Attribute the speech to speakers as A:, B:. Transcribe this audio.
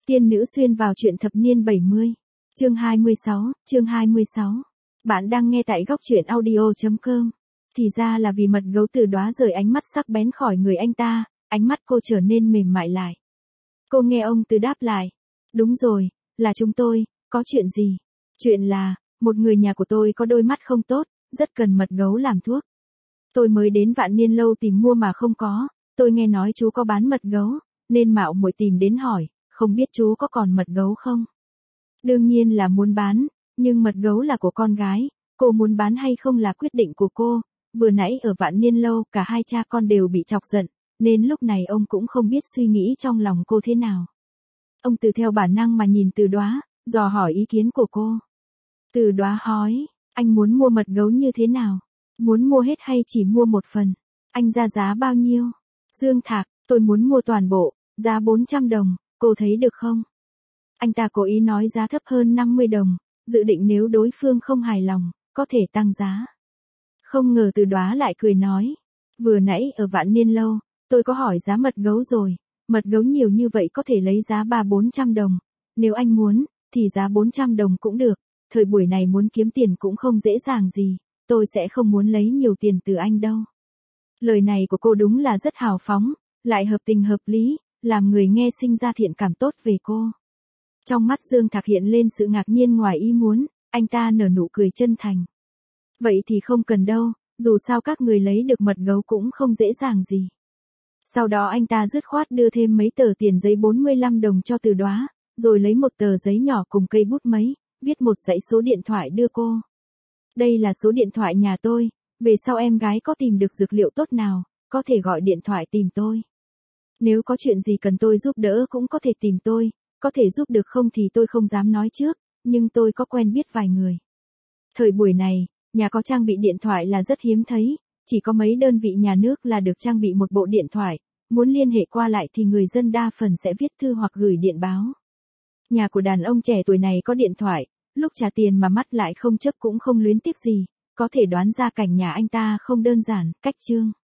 A: Tiên nữ xuyên vào truyện thập niên 70. Chương 26. Bạn đang nghe tại góc truyện audio.com. Thì ra là vì mật gấu Từ Đóa rời ánh mắt sắc bén khỏi người anh ta, ánh mắt cô trở nên mềm mại lại. Cô nghe ông Từ đáp lại. Đúng rồi, là chúng tôi, có chuyện gì? Chuyện là, một người nhà của tôi có đôi mắt không tốt, rất cần mật gấu làm thuốc. Tôi mới đến Vạn Niên lâu tìm mua mà không có, tôi nghe nói chú có bán mật gấu, nên mạo muội tìm đến hỏi, không biết chú có còn mật gấu không? Đương nhiên là muốn bán, nhưng mật gấu là của con gái, cô muốn bán hay không là quyết định của cô. Vừa nãy ở Vạn Niên lâu cả hai cha con đều bị chọc giận, nên lúc này ông cũng không biết suy nghĩ trong lòng cô thế nào. Ông Từ theo bản năng mà nhìn Từ Đóa, dò hỏi ý kiến của cô. Từ Đóa hỏi, anh muốn mua mật gấu như thế nào? Muốn mua hết hay chỉ mua một phần? Anh ra giá bao nhiêu? Dương Thạc, tôi muốn mua toàn bộ, giá 400 đồng, cô thấy được không? Anh ta cố ý nói giá thấp hơn 50 đồng, dự định nếu đối phương không hài lòng, có thể tăng giá. Không ngờ Từ Đóa lại cười nói, vừa nãy ở Vạn Niên lâu, tôi có hỏi giá mật gấu rồi, mật gấu nhiều như vậy có thể lấy giá 300-400 đồng, nếu anh muốn, thì giá 400 đồng cũng được, thời buổi này muốn kiếm tiền cũng không dễ dàng gì, tôi sẽ không muốn lấy nhiều tiền từ anh đâu. Lời này của cô đúng là rất hào phóng, lại hợp tình hợp lý, làm người nghe sinh ra thiện cảm tốt về cô. Trong mắt Dương Thạc hiện lên sự ngạc nhiên ngoài ý muốn, anh ta nở nụ cười chân thành. Vậy thì không cần đâu, dù sao các người lấy được mật gấu cũng không dễ dàng gì. Sau đó anh ta dứt khoát đưa thêm mấy tờ tiền giấy 45 đồng cho Từ Đóa, rồi lấy một tờ giấy nhỏ cùng cây bút mấy, viết một dãy số điện thoại đưa cô. Đây là số điện thoại nhà tôi, về sau em gái có tìm được dược liệu tốt nào, có thể gọi điện thoại tìm tôi. Nếu có chuyện gì cần tôi giúp đỡ cũng có thể tìm tôi, có thể giúp được không thì tôi không dám nói trước, nhưng tôi có quen biết vài người. Thời buổi này, nhà có trang bị điện thoại là rất hiếm thấy, chỉ có mấy đơn vị nhà nước là được trang bị một bộ điện thoại, muốn liên hệ qua lại thì người dân đa phần sẽ viết thư hoặc gửi điện báo. Nhà của đàn ông trẻ tuổi này có điện thoại, lúc trả tiền mà mắt lại không chớp cũng không luyến tiếc gì, có thể đoán ra cảnh nhà anh ta không đơn giản, cách chương.